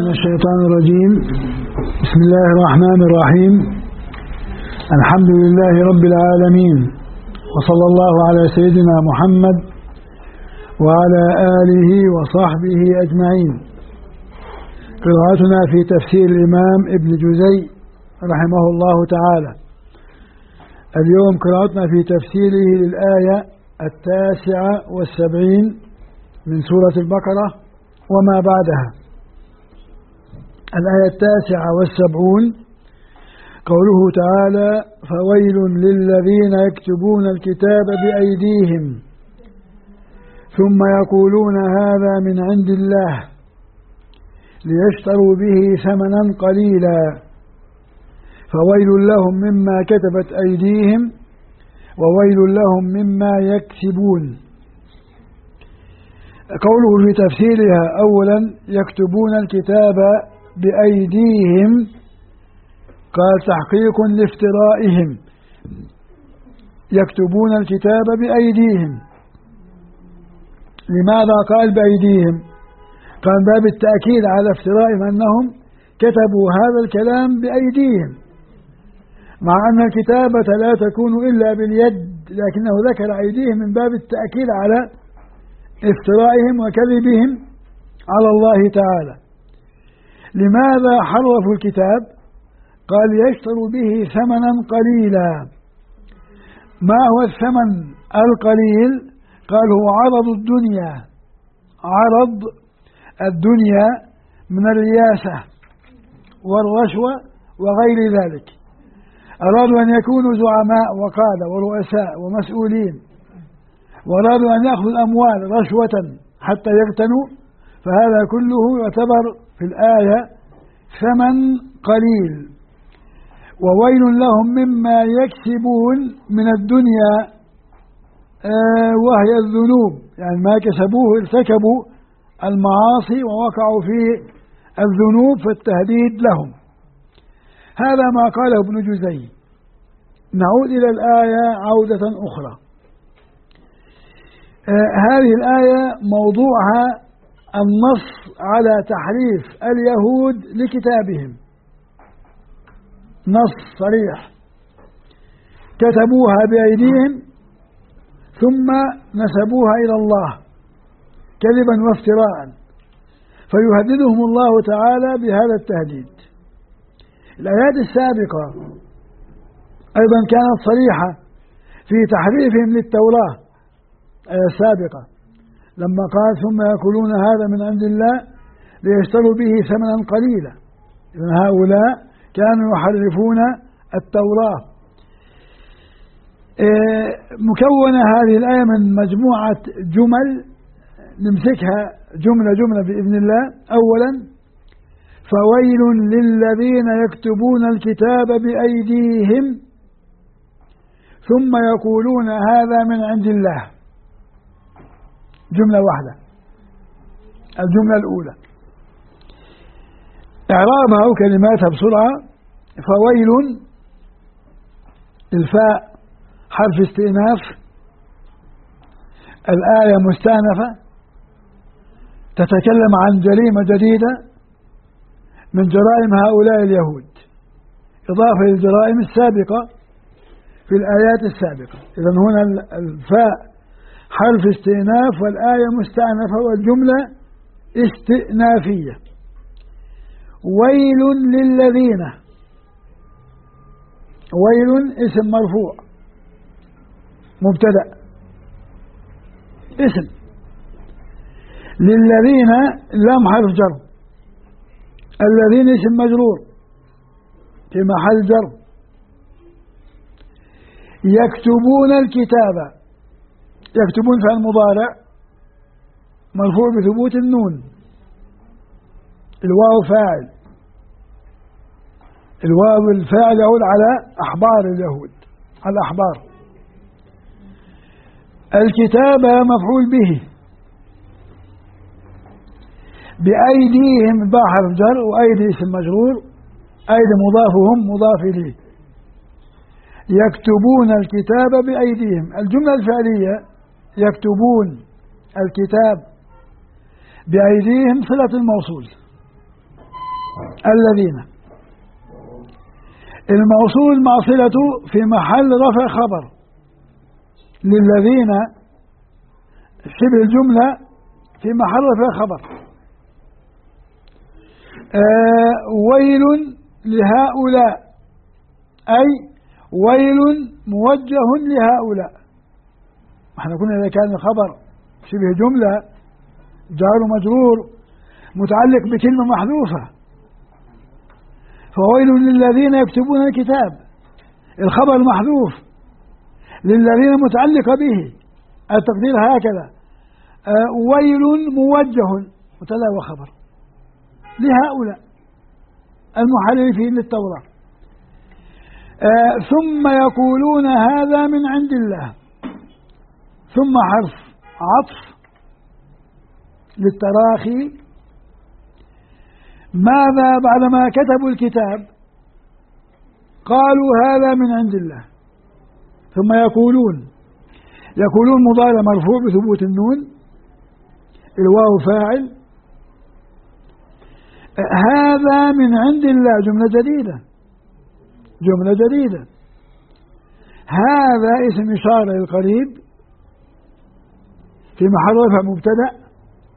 من الشيطان الرجيم. بسم الله الرحمن الرحيم. الحمد لله رب العالمين، وصلى الله على سيدنا محمد وعلى آله وصحبه أجمعين. قراءتنا في تفسير الإمام ابن جزي رحمه الله تعالى. اليوم قراءتنا في تفسيره للآية 79 من سورة البقرة وما بعدها. الآية 79 قوله تعالى: فويل للذين يكتبون الكتاب بأيديهم ثم يقولون هذا من عند الله ليشتروا به ثمنا قليلا فويل لهم مما كتبت أيديهم وويل لهم مما يكسبون. قوله في تفسيرها: أولا يكتبون الكتاب بأيديهم، قال تحقيق لافترائهم، يكتبون الكتاب بأيديهم. لماذا قال بأيديهم؟ قال باب التأكيد على افترائهم أنهم كتبوا هذا الكلام بأيديهم، مع أن الكتابة لا تكون إلا باليد، لكنه ذكر أيديهم من باب التأكيد على افترائهم وكذبهم على الله تعالى. لماذا حرفوا الكتاب؟ قال يشتروا به ثمنا قليلا. ما هو الثمن القليل؟ قال هو عرض الدنيا، عرض الدنيا من الرياسة والرشوة وغير ذلك. أرادوا أن يكونوا زعماء وقادة ورؤساء ومسؤولين، وأرادوا أن يأخذوا الأموال رشوة حتى يغتنوا، فهذا كله يعتبر في الآية ثمن قليل. وويل لهم مما يكسبون من الدنيا، وهي الذنوب، يعني ما كسبوه، ارتكبوا المعاصي ووقعوا في الذنوب، فالتهديد لهم. هذا ما قاله ابن جزي. نعود إلى الآية عودة أخرى. هذه الآية موضوعها النص على تحريف اليهود لكتابهم، نص صريح، كتبوها بأيديهم ثم نسبوها إلى الله كذبا وافتراء، فيهددهم الله تعالى بهذا التهديد. الآيات السابقة أيضا كانت صريحة في تحريفهم للتوراة. الآية السابقة لما قال: ثم يقولون هذا من عند الله ليشتروا به ثمنا قليلا. إذن هؤلاء كانوا يحرفون التوراة. مكونة هذه الآية من مجموعة جمل نمسكها جملة جملة بإذن الله. أولا: فويل للذين يكتبون الكتاب بأيديهم ثم يقولون هذا من عند الله. جملة واحدة، الجملة الأولى. إعرابها وكلماتها بسرعة: فويل، الفاء حرف استئناف، الآية مستأنفة تتكلم عن جريمة جديدة من جرائم هؤلاء اليهود، إضافة للجرائم السابقة في الآيات السابقة. إذن هنا الفاء حرف استئناف والآية مستأنفة والجملة استئنافية. ويل للذين، ويل اسم مرفوع مبتدأ اسم، للذين لام حرف جر، الذين اسم مجرور في محل جر. يكتبون الكتاب، يكتبون فعل مضارع مرفوع بثبوت النون، الواو فاعل، الواو الفاعل يعود على أحبار اليهود، على الأحبار. الكتابة مفعول به، بأيديهم باء حرف جر وأيدي اسم مجرور، أيدي مضاف وهم مضاف إليه. يكتبون الكتاب بأيديهم. الجملة الفعلية يكتبون الكتاب بأيديهم صلة الموصول، الذين الموصول مع صلة في محل رفع خبر للذين شبه الجملة في محل رفع خبر. ويل لهؤلاء أي ويل موجه لهؤلاء. احنا قلنا إذا كان الخبر شبه جملة جار ومجرور متعلق بكلمة محذوفة، فويل للذين يكتبون الكتاب، الخبر محذوف، للذين متعلق به، التقدير هكذا ويل موجه مبتدا وخبر لهؤلاء المحرفين للتوراة. ثم يقولون هذا من عند الله، ثم حرف عطف للتراخي. ماذا بعدما كتبوا الكتاب قالوا هذا من عند الله، ثم يقولون مضارع مرفوع بثبوت النون، الواو فاعل، هذا من عند الله جملة جديدة. هذا اسم إشارة للقريب في محل رفع مبتدأ،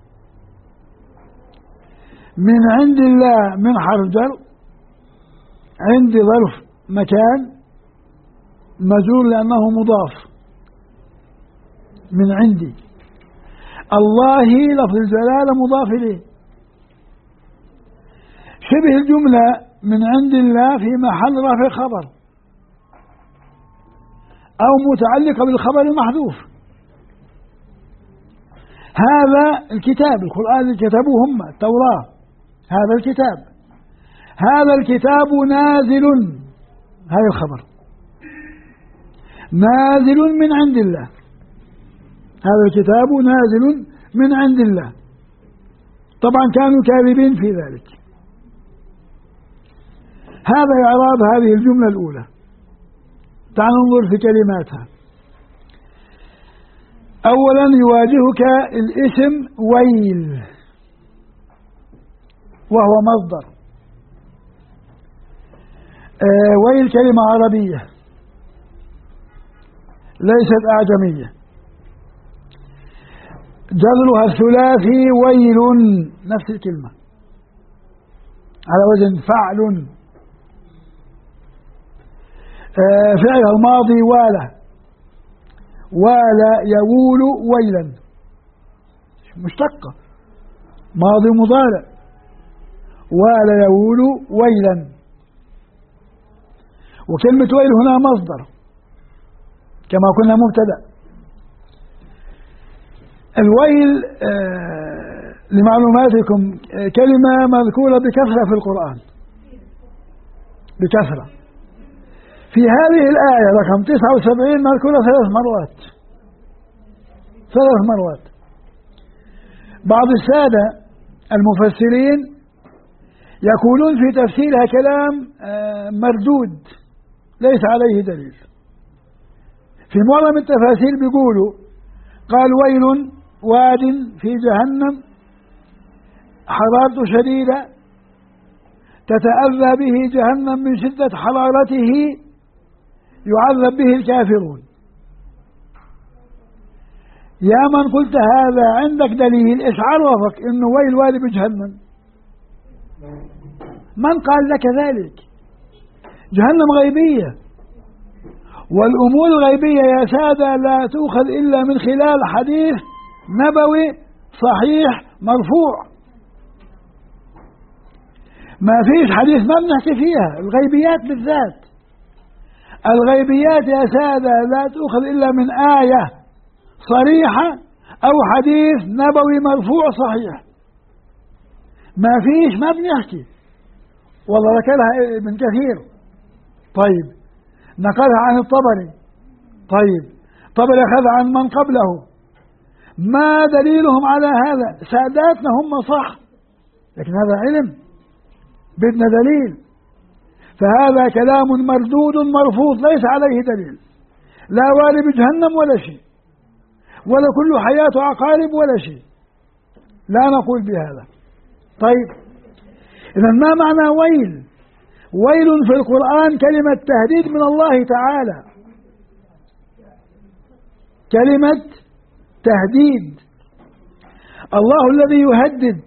من عند الله من حرف جر، عند ظرف مكان مجرور لأنه مضاف، من عندي. الله لفظ الجلالة مضاف إليه. شبه الجملة من عند الله في محل رفع خبر أو متعلقة بالخبر المحذوف. هذا الكتاب، القرآن اللي كتبوه هم التوراة، هذا الكتاب نازل، هذا الخبر نازل من عند الله، هذا الكتاب نازل من عند الله. طبعا كانوا كاذبين في ذلك. هذا إعراب هذه الجملة الأولى. تعال ننظر في كلماتها. أولا يواجهك الاسم ويل، وهو مصدر. ويل كلمة عربية ليست أعجمية، جذرها الثلاثي ويل، نفس الكلمة على وزن فعل. فعل الماضي والى يول ويلا، مشتقة، ماضي مضارع، والى يول ويلا. وكلمة ويل هنا مصدر كما قلنا مبتدأ. الويل لمعلوماتكم كلمة مذكورة بكثرة في القرآن، بكثرة. في هذه الآية رقم 79 مذكورة 3 مرات. بعض السادة المفسرين يقولون في تفسيرها كلام مردود ليس عليه دليل. في معظم التفاسير بيقولوا قال ويل واد في جهنم حرارته شديدة تتأذى به جهنم من شدة حرارته يعذب به الكافرون. يا من قلت هذا عندك دليل، ايش عرفك انه ويل واد بجهنم؟ من قال لك ذلك؟ جهنم غيبية، والأمور الغيبية يا سادة لا تؤخذ إلا من خلال حديث نبوي صحيح مرفوع. ما فيش حديث ما بنحكي فيها، الغيبيات بالذات، الغيبيات يا سادة لا تؤخذ إلا من آية صريحة أو حديث نبوي مرفوع صحيح. ما فيش، ما بنحكي. والله ذكرها ابن كثير، طيب نقلها عن الطبري، طيب طبري أخذ عن من قبله. ما دليلهم على هذا؟ ساداتنا هم صح، لكن هذا علم بدنا دليل. فهذا كلام مردود مرفوض ليس عليه دليل، لا والي بجهنم ولا شيء، ولا كل حياته عقارب ولا شيء، لا نقول بهذا. طيب إذا ما معنى ويل؟ ويل في القرآن كلمة تهديد من الله تعالى، كلمة تهديد. الله الذي يهدد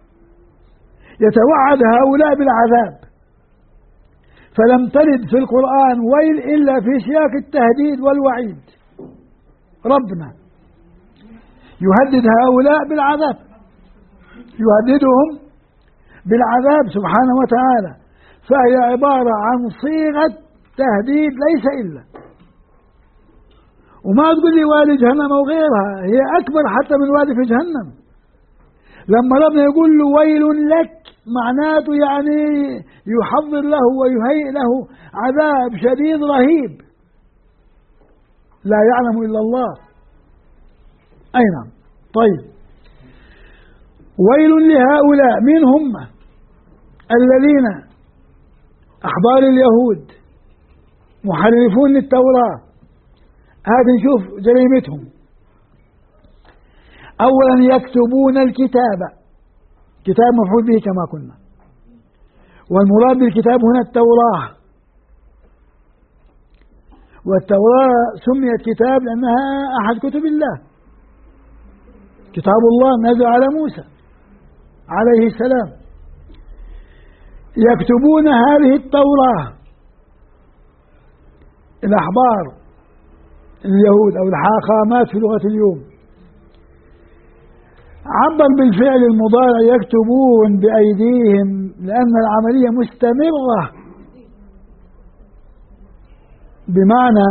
يتوعد هؤلاء بالعذاب، فلم ترد في القرآن ويل إلا في سياق التهديد والوعيد. ربنا يهدد هؤلاء بالعذاب، يهددهم بالعذاب سبحانه وتعالى، فهي عبارة عن صيغة تهديد ليس إلا. وما تقول لي وادي جهنم أو غيرها، هي أكبر حتى من وادي في جهنم. لما ربنا يقول له ويل لك معناته يعني يحضر له ويهيئ له عذاب شديد رهيب لا يعلم إلا الله. أي نعم. طيب، ويل لهؤلاء من هم؟ الذين أحبار اليهود محرفون للتوراة. هذا نشوف جريمتهم. أولا يكتبون الكتاب، كتاب مفعول به كما قلنا، والمراد بالكتاب هنا التوراة، والتوراة سميت كتاب لأنها أحد كتب الله، كتاب الله نزل على موسى عليه السلام. يكتبون هذه التوراة الأحبار اليهود أو الحاخامات في لغة اليوم، عبر بالفعل المضارع يكتبون بأيديهم لأن العملية مستمرة، بمعنى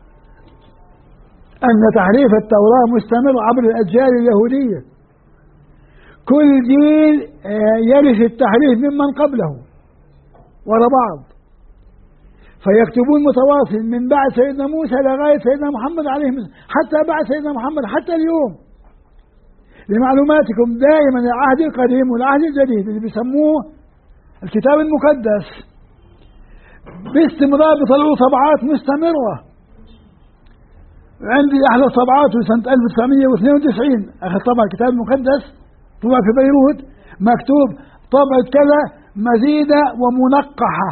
أن تحريف التوراة مستمر عبر الأجيال اليهودية، كل جيل يرث التحريف ممن قبله وراء بعض، فيكتبون متواصل من بعد سيدنا موسى لغاية سيدنا محمد عليه السلام، حتى بعد سيدنا محمد حتى اليوم. لمعلوماتكم دائما العهد القديم والعهد الجديد اللي بيسموه الكتاب المقدس باستمرار بيطلعوا طبعات مستمرة. عندي أحلى طبعاته سنة 1992 أخذ طبع الكتاب المقدس طبع في بيروت، مكتوب طبعة كذا مزيدة ومنقحة،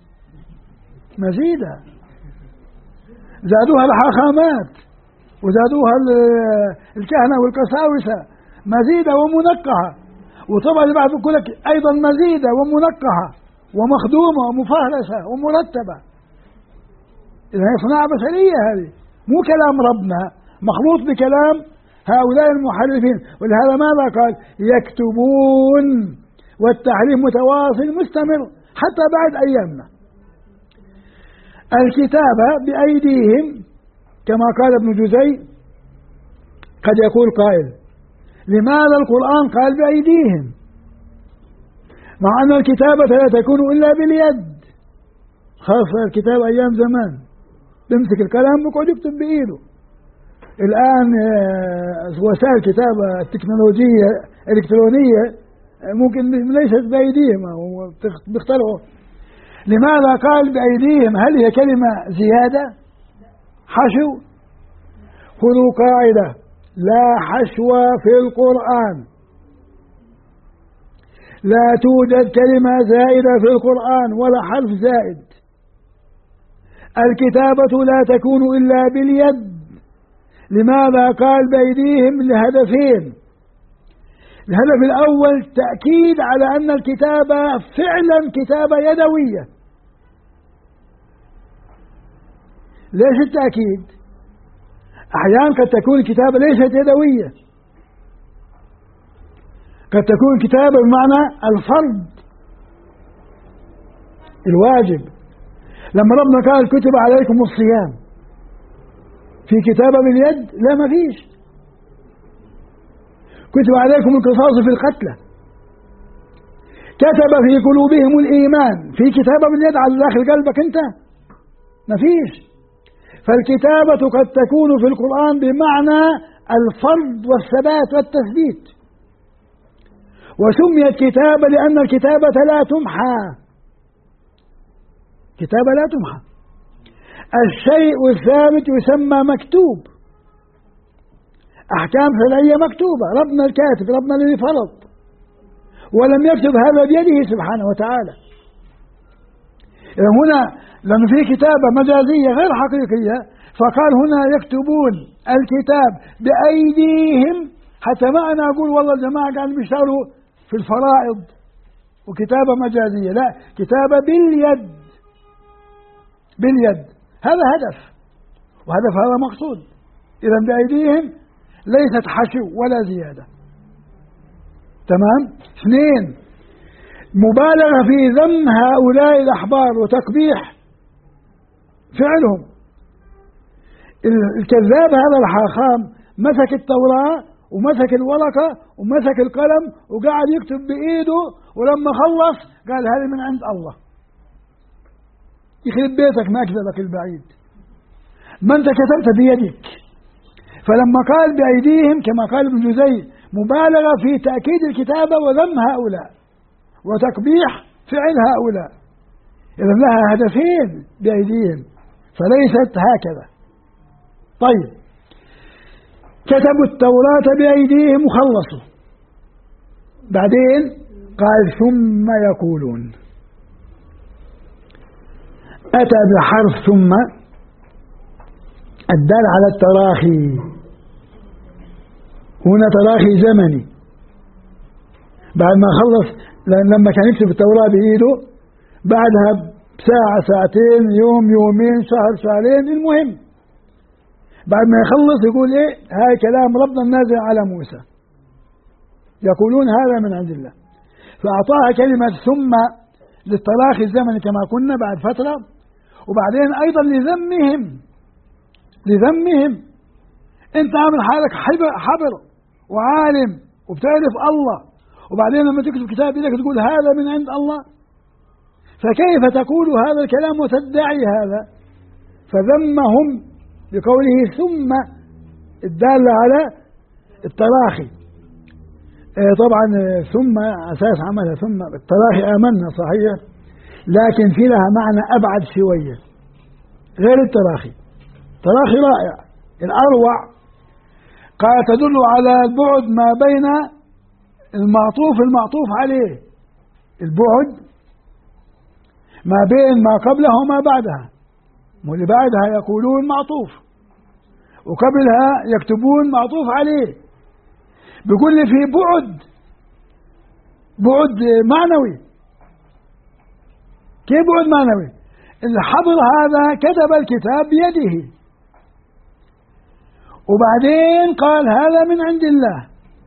مزيدة زادوها الحاخامات وزادوها الكهنة والقساوسة، مزيدة ومنقحة. وطبعا اللي بعد بيقول لك أيضا مزيدة ومنقحة ومخدومة ومفهرسة ومرتبة. إذا هي صناعة بشرية، هذه مو كلام ربنا، مخلوط بكلام هؤلاء المحرفين. ولهذا ماذا قال؟ يكتبون، والتحريف متواصل مستمر حتى بعد أيامنا. الكتابة بأيديهم كما قال ابن جزي. قد يقول قائل لماذا القرآن قال بأيديهم مع أن الكتابة لا تكون إلا باليد؟ خاصة الكتاب أيام زمان بيمسك القلم ويقعد يكتب بإيده. الآن وسائل الكتابة التكنولوجية الإلكترونية ممكن ليست بأيديهم، بيخترعوا. لماذا قال بأيديهم؟ هل هي كلمة زيادة حشو؟ خذوا قاعدة: لا حشو في القرآن، لا توجد كلمة زائدة في القرآن ولا حرف زائد. الكتابة لا تكون إلا باليد. لماذا قال بأيديهم؟ لهدفين: الهدف الأول تأكيد على أن الكتابة فعلا كتابة يدوية. ليش التأكيد؟ أحيانا قد تكون الكتابة ليست يدوية، قد تكون الكتابة بمعنى الفرض الواجب. لما ربنا قال كتب عليكم الصيام، في كتابة باليد؟ لا، ما فيش. كتب عليكم القصاص في القتلى، كتب في قلوبهم الإيمان، في كتابة باليد على داخل قلبك أنت؟ ما فيش. فالكتابة قد تكون في القرآن بمعنى الفرض والثبات والتثبيت، وسميت كتابة لأن الكتابة لا تمحى، كتابة لا تمحى. الشيء الثابت يسمى مكتوب، أحكام شرعية مكتوبة، ربنا الكاتب، ربنا الذي فرض. ولم يكتب هذا بيده سبحانه وتعالى. هنا لأنه في كتابة مجازية غير حقيقية، فقال هنا يكتبون الكتاب بأيديهم، حتى ما أنا أقول والله الجماعة قاعدين بيشتغلوا في الفرائض وكتابة مجازية، لا، كتابة باليد، باليد. هذا هدف، وهدف هذا مقصود. إذا بأيديهم ليست حشو ولا زيادة. تمام. اثنين، مبالغة في ذم هؤلاء الأحبار وتقبيح فعلهم. الكذاب هذا الحاخام مسك التوراة ومسك الورقة ومسك القلم وقاعد يكتب بإيده، ولما خلص قال هذه من عند الله. يخرب بيتك ما كذبك البعيد، ما أنت كتبت بيدك. فلما قال بأيديهم كما قال ابن جزي مبالغة في تأكيد الكتابة وذم هؤلاء وتقبيح فعل هؤلاء. إذا لها هدفين بأيديهم، فليست هكذا. طيب، كتبوا التوراة بأيديهم وخلصوا، بعدين قال ثم يقولون. أتى بحرف ثم الدال على التراخي، هنا تراخي زمني. بعد ما خلص، لما كان يكتب التوراة بإيده بعدها بساعة ساعتين يوم يومين شهر شهرين، المهم بعد ما يخلص يقول إيه؟ هاي كلام ربنا النازل على موسى، يقولون هذا من عند الله. فأعطاها كلمة ثم للتراخي الزمني كما كنا بعد فترة، وبعدين أيضا لذمهم. أنت عامل حالك حبر وعالم وبتعرف الله، وبعدين لما تكتب كتاب إيدك تقول هذا من عند الله، فكيف تقول هذا الكلام وتدعي هذا؟ فذمهم بقوله ثم الدالة على التراخي. طبعا ثم أساس عملها ثم التراخي آمنا صحيح، لكن في لها معنى أبعد شوية غير التراخي. تراخي رائع الأروع، قال تدل على البعد ما بين المعطوف عليه، البعد ما بين ما قبلها وما بعدها. واللي بعدها يقولون معطوف، وقبلها يكتبون معطوف عليه. بيقول لي في بعد معنوي. كيف بعد معنوي؟ الحبر هذا كتب الكتاب بيده، وبعدين قال هذا من عند الله.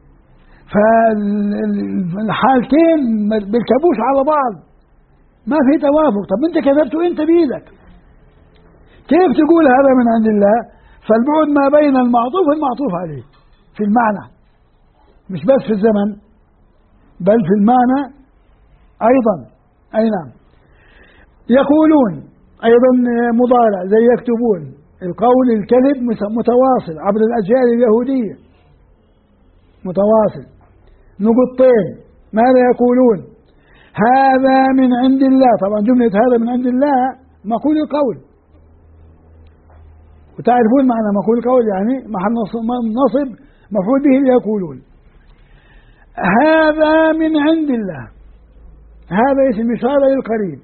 فالحالتين بيركبوش على بعض، ما في توافق. طب انت كتبته انت بيدك، كيف تقول هذا من عند الله؟ فالبعد ما بين المعطوف والمعطوف عليه في المعنى، مش بس في الزمن بل في المعنى أيضا. أي نعم. يقولون أيضا مضارع زي يكتبون، القول الكذب متواصل عبر الأجيال اليهودية، متواصل. نقطتين، ماذا يقولون؟ هذا من عند الله. طبعا جملة هذا من عند الله مقول القول، وتعرفون معنى مقول القول، يعني محل نصب مفعول به يقولون. هذا من عند الله، هذا اسم إشارة للقريب.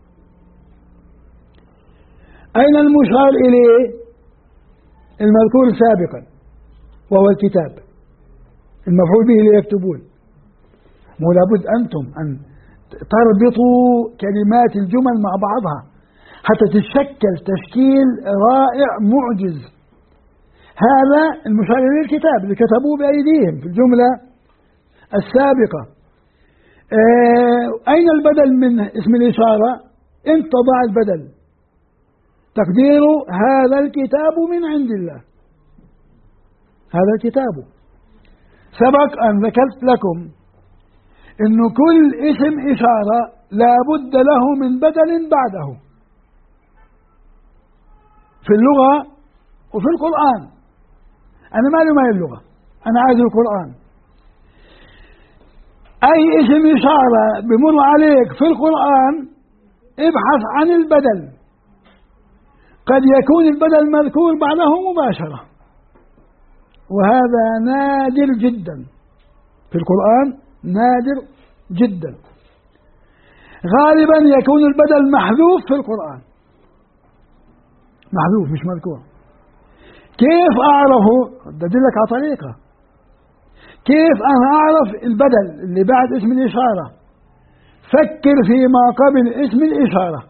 أين المشار إليه؟ المذكور سابقا وهو الكتاب، المفعول به ليكتبون. مو لابد أنتم أن تربطوا كلمات الجمل مع بعضها حتى تتشكل تشكيل رائع معجز. هذا المشار إليه الكتاب اللي كتبوه بأيديهم في الجملة السابقة. أين البدل من اسم الإشارة؟ أنت تضع البدل، تقدير هذا الكتاب من عند الله. هذا الكتاب سبق أن ذكرت لكم إنه كل اسم إشارة لا بد له من بدل بعده في اللغة وفي القرآن. أنا مالي ما اللغة، أنا عايز القرآن. أي اسم إشارة بمر عليك في القرآن ابحث عن البدل، قد يكون البدل مذكور بعده مباشرة، وهذا نادر جدا في القرآن، نادر جدا. غالبا يكون البدل محذوف في القرآن، محذوف مش مذكور. كيف أعرفه؟ أدلك على طريقة. كيف أنا أعرف البدل اللي بعد اسم الإشارة؟ فكر فيما قبل اسم الإشارة.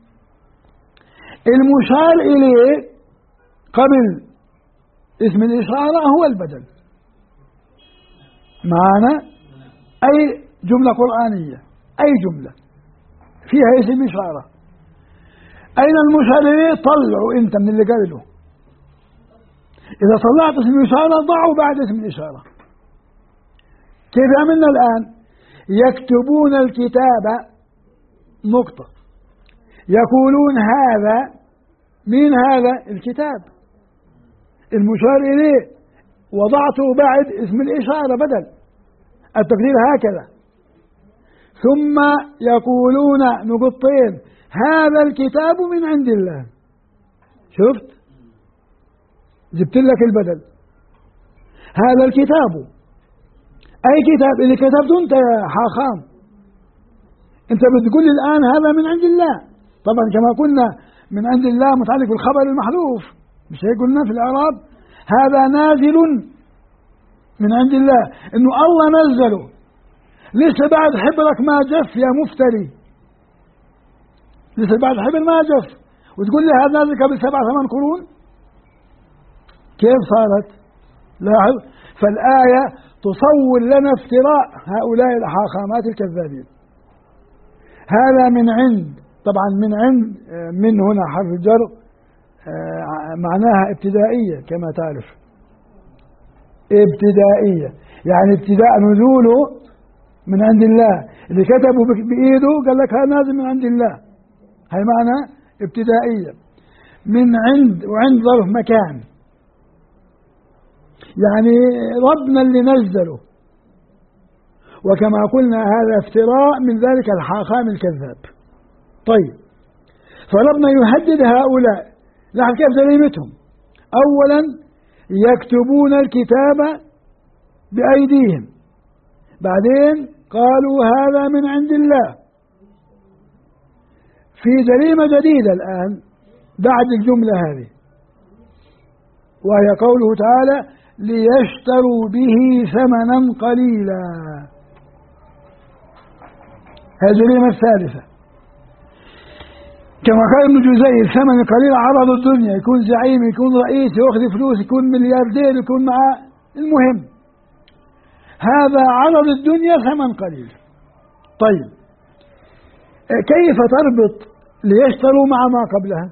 المشار إليه قبل اسم الإشارة هو البدل معنا. أي جملة قرآنية، أي جملة فيها اسم إشارة، أين المشار إليه؟ طلعوا أنت من اللي قبله. إذا طلعت اسم الإشارة ضعوا بعد اسم الإشارة. كيف عملنا الآن؟ يكتبون الكتاب نقطة، يقولون هذا. مين هذا؟ الكتاب، المشار إليه وضعته بعد اسم الإشارة بدل، التقدير هكذا. ثم يقولون نقطتين هذا الكتاب من عند الله. شفت؟ جبت لك البدل. هذا الكتاب، أي كتاب اللي كتبته أنت يا حاخام، أنت بتقول لي الآن هذا من عند الله. طبعا كما قلنا من عند الله متعلق بالخبر المحذوف، مش هيك قلنا في الإعراب هذا نازل من عند الله، إنه الله نزله. لسه بعد حبرك ما جف يا مفتري، لسه بعد حبر ما جف وتقول لي هذا نازل قبل 7-8 قرون. كيف صارت؟ لاحظ. فالآية تصور لنا افتراء هؤلاء الحاخامات الكذابين. هذا من عند، طبعا من عند من هنا حرف الجر معناها ابتدائية كما تعرف، ابتدائية يعني ابتداء نزوله من عند الله. اللي كتبه بإيده قال لك هذا نازل من عند الله، هي معنى ابتدائية. من عند، وعند ظرف مكان، يعني ربنا اللي نزله. وكما قلنا هذا افتراء من ذلك الحاخام الكذاب. طيب، فربنا يهدد هؤلاء. لاحظ كيف جريمتهم. أولا يكتبون الكتاب بأيديهم، بعدين قالوا هذا من عند الله. في جريمة جديدة الآن بعد الجملة هذه، وهي قوله تعالى ليشتروا به ثمنا قليلا. هذه الجريمة الثالثة. كما قال ابن جزي الثمن القليل عرض الدنيا، يكون زعيم، يكون رئيس، يأخذ فلوس، يكون ملياردير، يكون معه، المهم هذا عرض الدنيا ثمن قليل. طيب، كيف تربط ليشتروا مع ما قبلها؟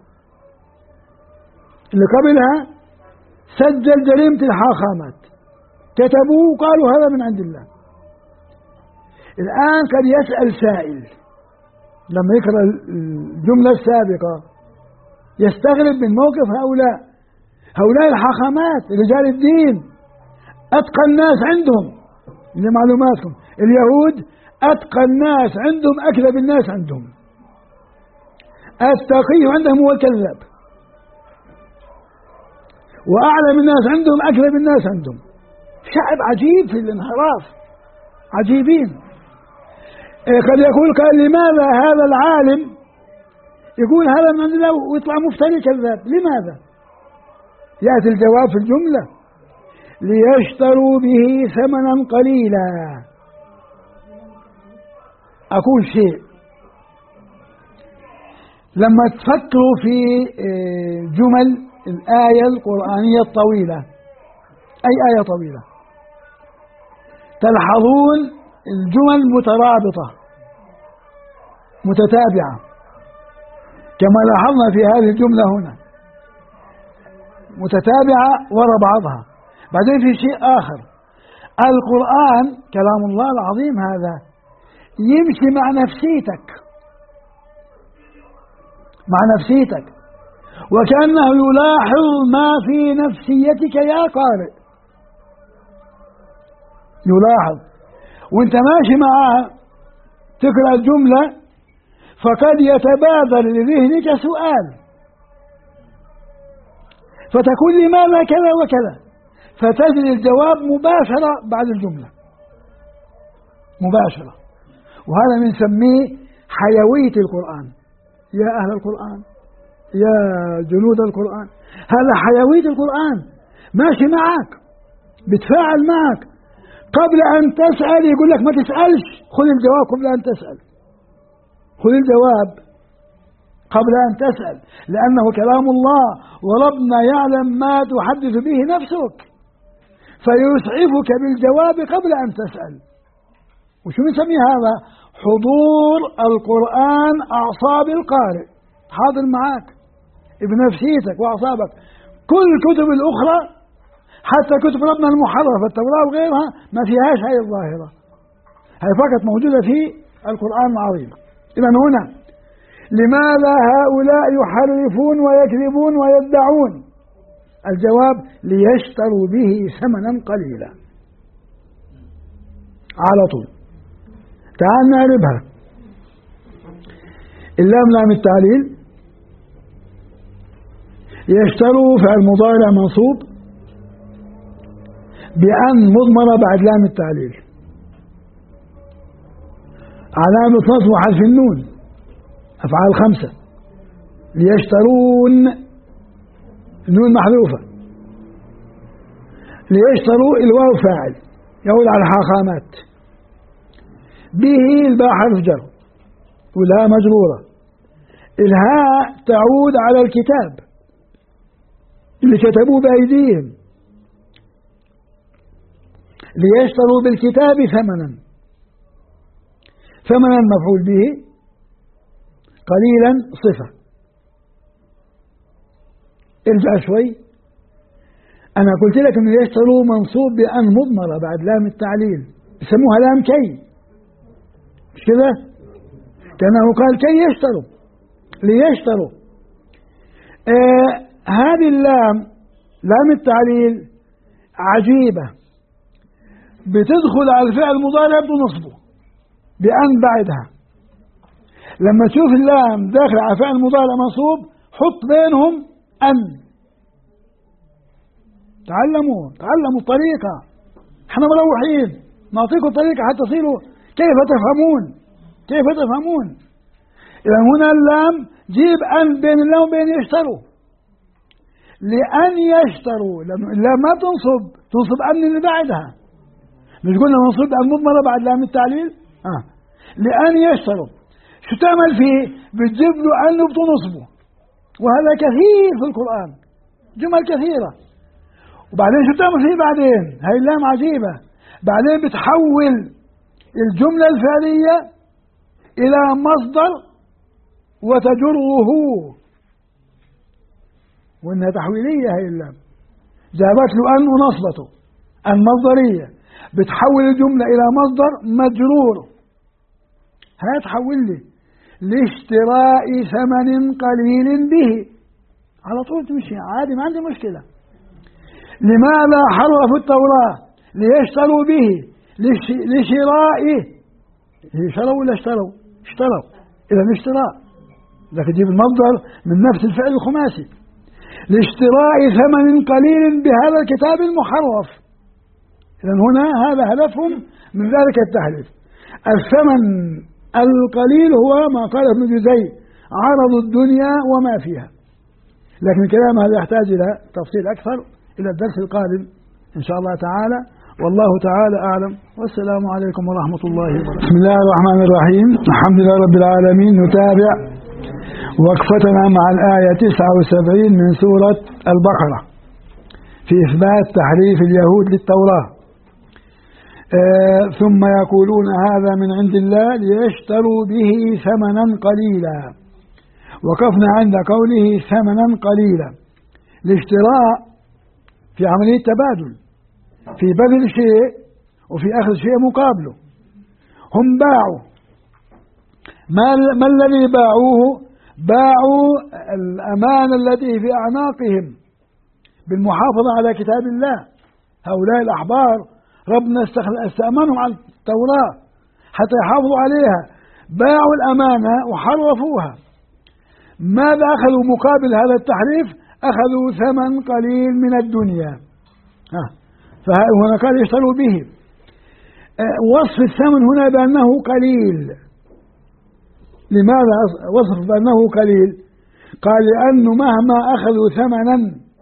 اللي قبلها سجل جريمة الحاخامات، كتبوه وقالوا هذا من عند الله. الآن قد يسأل سائل لما يقرأ الجملة السابقة يستغرب من موقف هؤلاء الحاخامات رجال الدين، أتقى الناس عندهم. لمعلوماتكم اليهود أتقى الناس عندهم، أكذب الناس عندهم. التقي عندهم هو الكذاب، وأعلم الناس عندهم أكذب الناس عندهم. شعب عجيب في الانحراف، عجيبين. قد يقول قال لماذا هذا العالم يقول هذا من عند الله ويطلع مفتري كذاب؟ لماذا؟ يأتي الجواب في الجملة ليشتروا به ثمنا قليلا. أقول شيء، لما تفكروا في جمل الآية القرآنية الطويلة، أي آية طويلة، تلحظون الجمل مترابطة متتابعة كما لاحظنا في هذه الجملة هنا، متتابعة وراء بعضها. بعدين في شيء آخر، القرآن كلام الله العظيم هذا يمشي مع نفسيتك، مع نفسيتك، وكأنه يلاحظ ما في نفسيتك يا قارئ، يلاحظ وانت ماشي معها تقرأ الجملة، فقد يتبادر لذهنك سؤال فتقول لماذا كذا وكذا، فتجد الجواب مباشرة بعد الجملة، مباشرة. وهذا بنسميه حيوية القرآن. يا أهل القرآن، يا جنود القرآن، هذا حيوية القرآن، ماشي معك، بتفاعل معك. قبل أن تسأل يقول لك ما تسألش، خذ الجواب قبل أن تسأل، خذ الجواب قبل أن تسأل، لأنه كلام الله وربنا يعلم ما تحدث به نفسك، فيسعفك بالجواب قبل أن تسأل. وشو نسمي هذا؟ حضور القرآن أعصاب القارئ، حاضر معك بنفسيتك وأعصابك. كل الكتب الأخرى حتى كتب ربنا المحرفة التوراة وغيرها ما فيهاش هاي الظاهرة، هي فقط موجودة في القرآن العظيم. إذا هنا لماذا هؤلاء يحرفون ويكذبون ويدعون؟ الجواب: ليشتروا به ثمنا قليلا. على طول تعال نعربها. اللام لام التعليل، يشتروا فعل مضارع منصوب بأن مضمرة بعد لام التعليل، علامة نصب وحذف النون، أفعال 5. ليشترون النون محذوفة، ليشتروا الواو فاعل يعود على الحاخامات، به الباء حرف جر والهاء مجرورة، الهاء تعود على الكتاب اللي كتبوه بأيديهم. ليشتروا بالكتاب ثمنا، ثمنا مفعول به، قليلا صفة. ارجع شوي، أنا قلت لك أن يشتروا منصوب بأن مضمرة بعد لام التعليل، يسموها لام كي، مش كده؟ كأنه قال كي يشتروا، ليشتروا. هذه اللام لام التعليل عجيبة، بتدخل على الفعل المضارع بنصبه بأن بعدها. لما تشوف اللام داخل على فعل مضارع منصوب حط بينهم أن. تعلموا الطريقة، احنا مروحين نعطيكم الطريقة حتى تصيروا كيف تفهمون. إذا هنا اللام جيب أن بين اللام وبين يشتروا، لأن يشتروا، لأن اللام ما تنصب أن اللي بعدها، مش قلنا منصوب بأن مضمرة بعد لام التعليل؟ لأن يشتروا. شو تعمل فيه؟ بتجيب له أن وبتنصبه، وهذا كثير في القرآن، جمل كثيرة. وبعدين شو تعمل فيه بعدين؟ هاي اللام عجيبة، بعدين بتحول الجملة الفعلية إلى مصدر وتجره، وإنها تحويلية. هاي اللام جابت له أن ونصبته، المصدرية بتحول الجملة إلى مصدر مجرور. هاي تحول لي لاشتراء ثمن قليل به، على طول تمشي عادي، ما عندي مشكلة. لماذا حرفوا التوراة؟ ليشتروا به، لشرائه. شروا ولا اشتروا؟ اشتروا، إذا اشتراء، لكن تجيب المصدر من نفس الفعل الخماسي. لاشتراء ثمن قليل بهذا الكتاب المحرف. إذا هنا هذا هدفهم من ذلك التحريف. الثمن القليل هو ما قال ابن جزي: عرض الدنيا وما فيها. لكن الكلام هذا يحتاج إلى تفصيل أكثر إلى الدرس القادم إن شاء الله تعالى، والله تعالى أعلم، والسلام عليكم ورحمة الله وبركاته. بسم الله الرحمن الرحيم، الحمد لله رب العالمين. نتابع وقفتنا مع الآية 79 من سورة البقرة في إثبات تحريف اليهود للتوراة. ثم يقولون هذا من عند الله ليشتروا به ثمنا قليلا. وقفنا عند قوله ثمنا قليلا. الاشتراء في عملية تبادل، في بذل شيء وفي أخذ شيء مقابله. هم باعوا ما الذي باعوه؟ باعوا الأمانة التي في أعناقهم بالمحافظة على كتاب الله. هؤلاء الأحبار ربنا استأمنهم على التوراة حتى يحافظوا عليها، باعوا الأمانة وحرفوها. ماذا أخذوا مقابل هذا التحريف؟ أخذوا ثمن قليل من الدنيا. فهنا قال يشتروا به. وصف الثمن هنا بأنه قليل. لماذا وصف بأنه قليل؟ قال لأنه مهما أخذوا ثمنا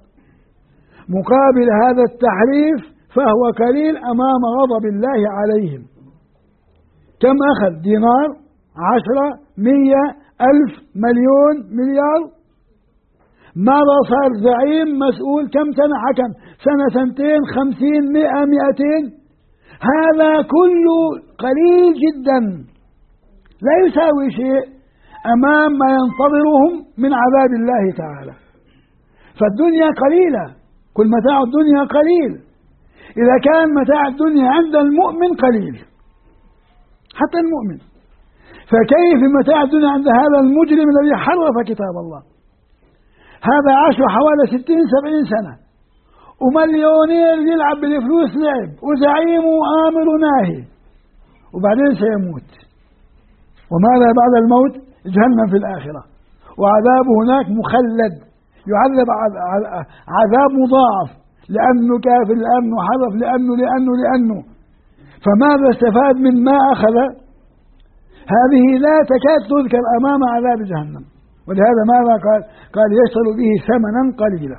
مقابل هذا التحريف فهو قليل أمام غضب الله عليهم. كم أخذ؟ دينار، 10، 100، 1000، مليون، مليار. ماذا صار زعيم مسؤول؟ كم سنة حكم؟ سنة، سنتين، 50، 100، 200. هذا كله قليل جدا لا يساوي شيء أمام ما ينتظرهم من عذاب الله تعالى. فالدنيا قليلة، كل متاع الدنيا قليل. إذا كان متاع الدنيا عند المؤمن قليل حتى المؤمن، فكيف متاع الدنيا عند هذا المجرم الذي حرف كتاب الله؟ هذا عاش حوالي 60-70 سنة ومليونير يلعب بالفلوس لعب وزعيمه آمر ناهي، وبعدين سيموت. وماذا بعد الموت؟ جهنم في الآخرة، وعذابه هناك مخلد، يعذب عذاب مضاعف، لأنه كافر، لأنه حرف، لأنه. فماذا استفاد من ما أخذ؟ هذه لا تكاد تذكر أمام عذاب جهنم. ولهذا ماذا قال يشتر به ثمنا قليلا.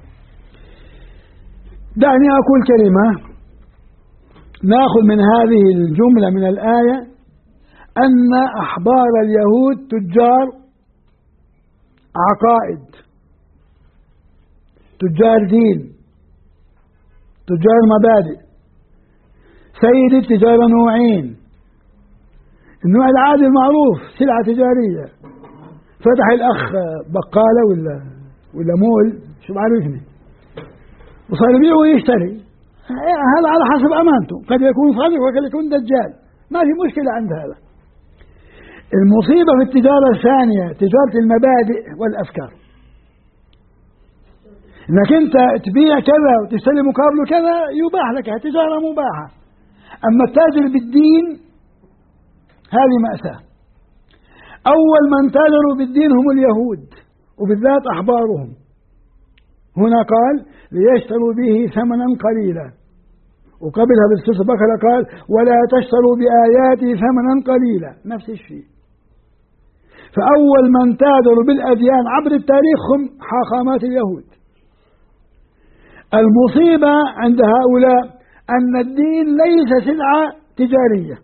دعني أقول كلمة نأخذ من هذه الجملة من الآية أن أحبار اليهود تجار عقائد، تجار دين، تجار مبادئ. سيد التجارة نوعين: النوع العادي المعروف سلعة تجارية، فتح الأخ بقالة ولا مول شو بعرفني وصار يبيع ويشتري، هذا على حسب أمانته، قد يكون صادق وقد يكون دجال، ما في مشكلة عند هذا. المصيبة في التجارة الثانية تجارة المبادئ والأفكار، انك انت تبيع كذا وتشتري مقابله كذا يباح لك، تجارة مباحة. اما التاجر بالدين هذه مأساة. اول من تاجروا بالدين هم اليهود، وبالذات احبارهم. هنا قال ليشتروا به ثمنا قليلا، وقبلها بالسورة البقرة قال ولا تشتروا بآياتي ثمنا قليلا، نفس الشيء. فأول من تاجروا بالأديان عبر التاريخ هم حاخامات اليهود. المصيبة عند هؤلاء أن الدين ليس سلعة تجارية.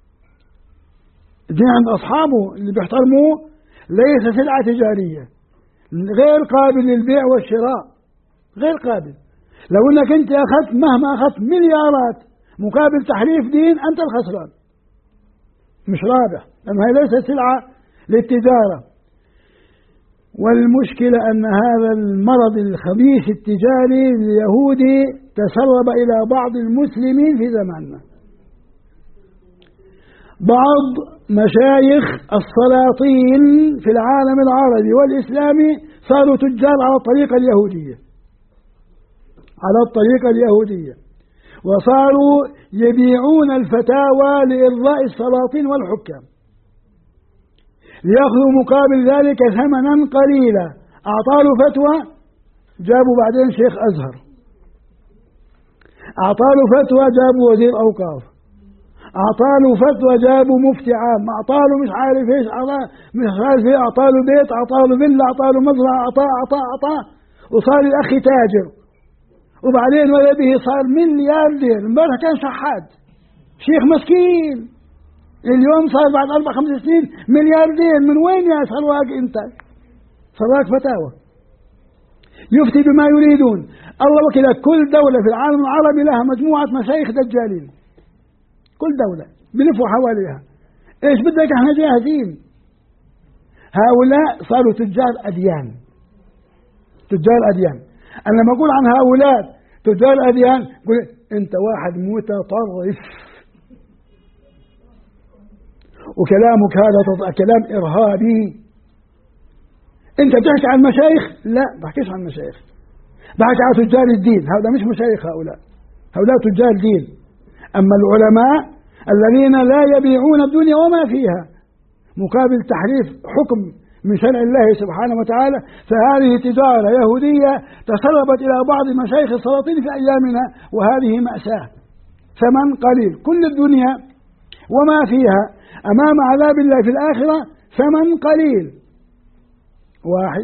الدين عند أصحابه اللي بيحترموه ليس سلعة تجارية، غير قابل للبيع والشراء، غير قابل. لو أنك أنت أخذت مهما أخذت مليارات مقابل تحريف دين أنت الخسران، مش رابح، لأنها ليست سلعة للتجارة. والمشكلة أن هذا المرض الخبيث التجاري اليهودي تسرب إلى بعض المسلمين في زماننا. بعض مشايخ السلاطين في العالم العربي والإسلامي صاروا تجار على الطريقة اليهودية، على الطريقة اليهودية، وصاروا يبيعون الفتاوى لإرضاء السلاطين والحكام ليأخذوا مقابل ذلك ثمنا قليلا. أعطاله فتوى جابوا بعدين شيخ أزهر، أعطاله فتوى جابوا وزير أوقاف، أعطاله فتوى جابوا مفتي عام، أعطاله مش عارف إيش، مش عارف إيه، أعطاله بيت، أعطاله فيلا، أعطاله مزرعة، أعطاه وصار الأخي تاجر. وبعدين ولا به صار ملياردير. امبارح كان شحات شيخ مسكين، اليوم صار بعد 4-5 سنين ملياردير. من وين يا سرواق انت؟ سرواق فتاوى يفتي بما يريدون. الله وكذا كل دولة في العالم العربي لها مجموعة مشايخ دجالين، كل دولة بلفوا حواليها. ايش بدك؟ احنا جاهزين. هؤلاء صاروا تجار أديان، تجار أديان. أنا لما أقول عن هؤلاء تجار أديان قل أنت واحد متطرف، وكلامك هذا كلام إرهابي. أنت بتحكي عن مشايخ؟ لا، بحكيش عن مشايخ، بحكي عن تجار الدين. هذا مش مشايخ، هؤلاء تجار دين. أما العلماء الذين لا يبيعون الدنيا وما فيها مقابل تحريف حكم من شرع الله سبحانه وتعالى، فهذه تجارة يهودية تسربت إلى بعض مشايخ السلاطين في أيامنا، وهذه مأساة. ثمن قليل. كل الدنيا وما فيها أمام عذاب الله في الآخرة ثمن قليل. واحد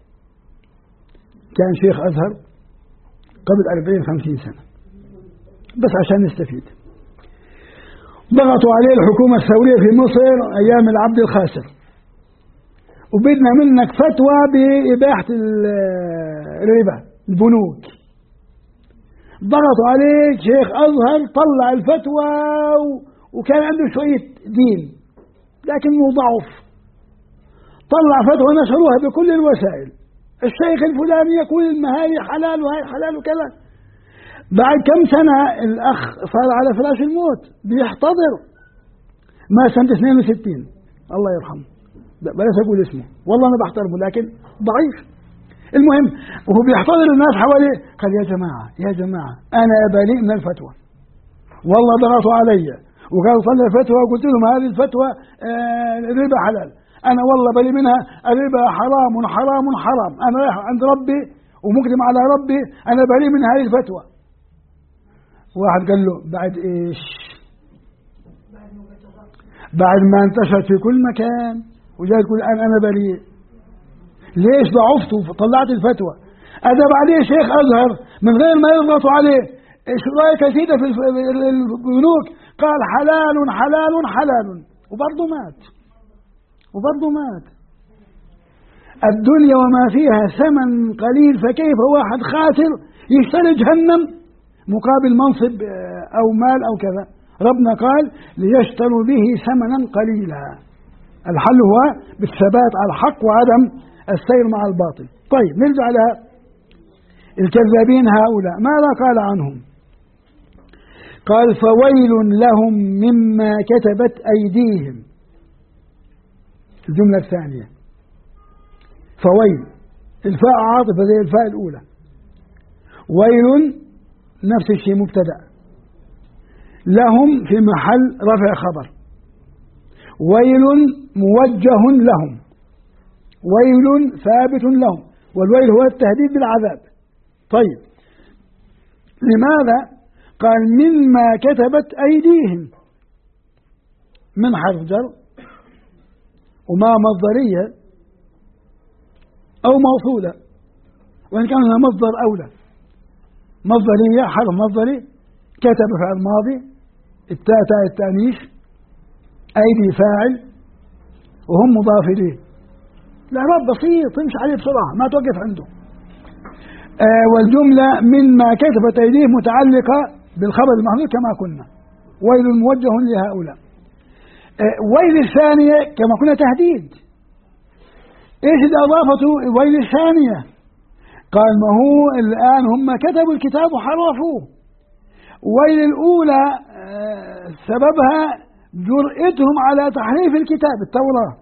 كان شيخ أزهر قبل 40-50 سنة، بس عشان نستفيد، ضغطوا عليه الحكومة الثورية في مصر أيام العبد الخاسر، وبدنا منك فتوى بإباحة الربا البنوك. ضغطوا عليه شيخ أزهر، طلع الفتوى وكان عنده شوية دين لكنه ضعف، طلع فتوى نشروها بكل الوسائل، الشيخ الفلاني يقول المهاري حلال وهي حلال وكذا. بعد كم سنة الأخ صار على فراش الموت بيحتضر، ما سنة 62 الله يرحمه، بلاش أقول اسمه والله أنا بحترمه لكن ضعيف. المهم وهو بيحتضر الناس حواليه قال يا جماعة أنا بريء من الفتوى، والله ضغطوا علي وقال صلى الفتوى وقلت لهم هذه الفتوى الربا حلال، أنا والله بريء منها، الربا حرام حرام حرام، أنا رايح عند ربي ومقدم على ربي أنا بريء من هذه الفتوى. واحد قال له بعد إيش؟ بعد ما انتشرت في كل مكان وجاء يقول أنا بريء، ليش ضعفت وطلعت الفتوى؟ هذا بعدين شيخ أزهر من غير ما يضغطوا عليه، إيش رأيك يا سيدي في البنوك؟ قال حلال حلال حلال، وبرضه مات. الدنيا وما فيها ثمن قليل، فكيف واحد خاسر يشتري جهنم مقابل منصب أو مال أو كذا؟ ربنا قال ليشتروا به ثمنا قليلا. الحل هو بالثبات على الحق وعدم السير مع الباطل. طيب نرجع لها. الكذابين هؤلاء ماذا قال عنهم؟ قال فويل لهم مما كتبت أيديهم. الجملة الثانية فويل، الفاء عاطفة زي الفاء الأولى، ويل نفس الشيء مبتدأ، لهم في محل رفع خبر، ويل موجه لهم، ويل ثابت لهم، والويل هو التهديد بالعذاب. طيب لماذا؟ قال مما كتبت أيديهم، من حرف جر وما مصدرية أو موصولة، وإن كان هنا مصدر أولى، مصدرية حرف مصدري، كتب فعل ماضي، التاء التأنيث، أيدي فاعل، وهم مضاف إليه. الإعراب بسيط تمشي عليه بسرعة ما توقف عنده. والجملة مما كتبت أيديهم متعلقة بالخبر المحذوف كما كنا، ويل موجه لهؤلاء. ويل الثانية كما كنا تهديد. إيش إضافة ويل الثانية؟ قال ما هو الآن هم كتبوا الكتاب وحرفوه. ويل الأولى سببها جرأتهم على تحريف الكتاب التوراة،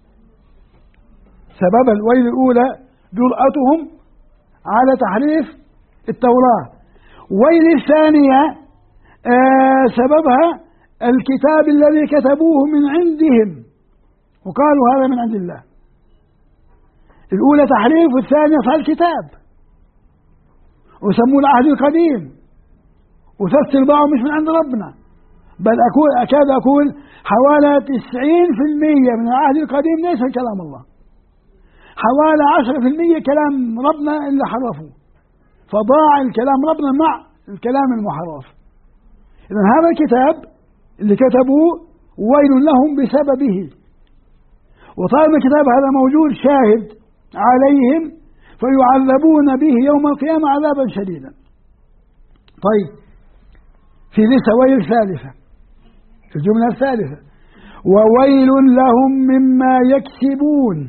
سبب الويل الأولى جرأتهم على تحريف التوراة. ويل الثانية سببها الكتاب الذي كتبوه من عندهم وقالوا هذا من عند الله. الأولى تحريف والثانية صار الكتاب، وسموه العهد القديم، وثلث الباع مش من عند ربنا، بل أكاد أقول حوالي 90% من العهد القديم ليس كلام الله، حوالي 10% كلام ربنا اللي حرفوه، فضاع الكلام ربنا مع الكلام المحرف. إذن هذا الكتاب اللي كتبوه ويل لهم بسببه، وطالما الكتاب هذا موجود شاهد عليهم فيعذبون به يوم القيامة عذابا شديدا. طيب في لسه ويل ثالثة في الجملة الثالثة، وويل لهم مما يكسبون،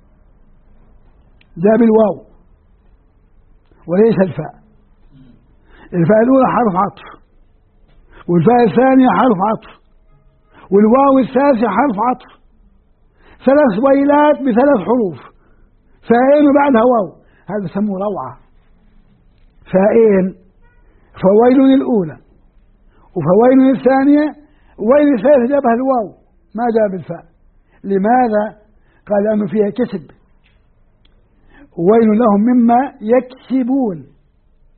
جاب الواو وليس الفاء. الفاء الأولى حرف عطف، والفاء الثانية حرف عطف، والواو الثالثة حرف عطف، ثلاث ويلات بثلاث حروف، فاءين وبعدها واو، هذا سموه روعة. فاءين، فويل الأولى وفويل الثانية، ويل الثالثة جابها الواو ما جاب الفاء. لماذا؟ قال لأنه فيها كسب، ويل لهم مما يكسبون.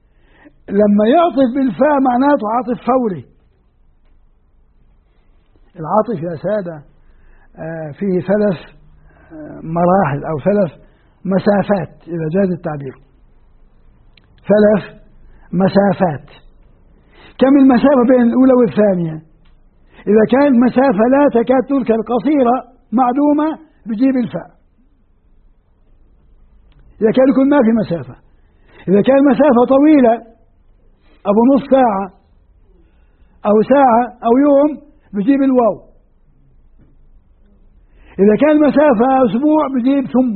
لما يعطف بالفاء معناته عاطف فوري، العطف يا سادة فيه ثلاث مراحل أو ثلاث مسافات إذا جاز التعبير. ثلاث مسافات. كم المسافة بين الأولى والثانية؟ إذا كانت مسافة لا تكاد تذكر قصيرة معدومة بجيب الفاء، إذا كان يكون ما في مسافة. إذا كان مسافة طويلة أبو نص ساعة أو ساعة أو يوم بجيب الواو. إذا كان مسافة أسبوع بجيب ثم.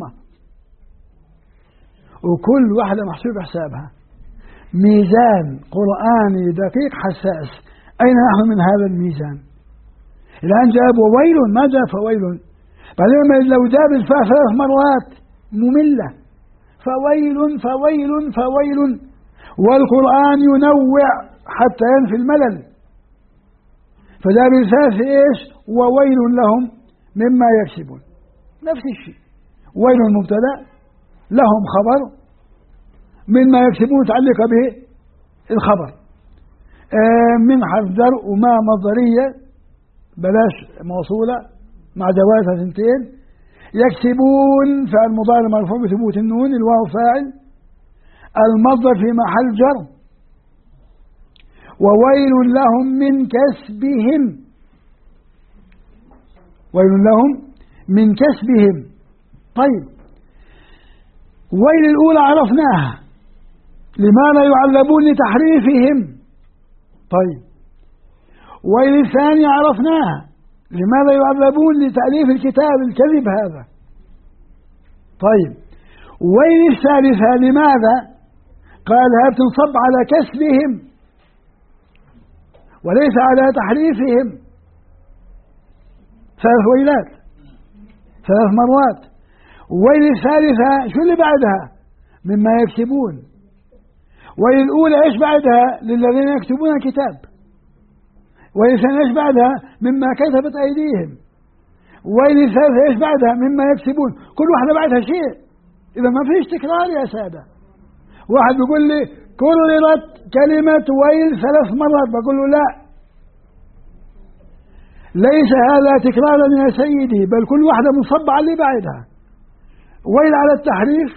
وكل واحدة محسوب حسابها. ميزان قرآني دقيق حساس. أين نحن من هذا الميزان؟ الآن جاب وويل، ما جاء فويل. بعدين لو جاب الفاء 3 مرات مملة. فويل فويل فويل، والقرآن ينوع حتى ينفي الملل. فجاب الفاء في إيش؟ وويل لهم مما يكسبون. نفس الشيء، ويل مبتدأ لهم خبر، مما يكسبون متعلقة به الخبر. من حرف جر وما مصدرية بلاش موصولة مع جوازها ثنتين. يكسبون فعل مضارع مرفوع بثبوت النون، الواو فاعل، المصدر في محل جر. وويل لهم من كسبهم، ويل لهم من كسبهم. طيب ويل الأولى عرفناها، لماذا يعذبون لتحريفهم؟ طيب ويل الثانية عرفناها، لماذا يعذبون لتأليف الكتاب الكذب هذا؟ طيب ويل الثالثة لماذا؟ قال هي بتنصب على كسبهم وليس على تحريفهم. 3 ويلات 3 مرات. ويل الثالثة شو اللي بعدها؟ مما يكسبون. ويل الأولى إيش بعدها؟ للذين يكتبون الكتاب. ويل الثانية إيش بعدها؟ مما كتبت أيديهم. ويل الثالثة إيش بعدها؟ مما يكسبون. كل واحدة بعدها شيء، إذا ما فيش تكرار يا سادة. واحد بيقول لي كررت كلمة ويل 3 مرات، بقول له لا، ليس هذا تكرارا يا سيدي، بل كل واحدة منصبة على اللي بعدها. ويل على التحريف،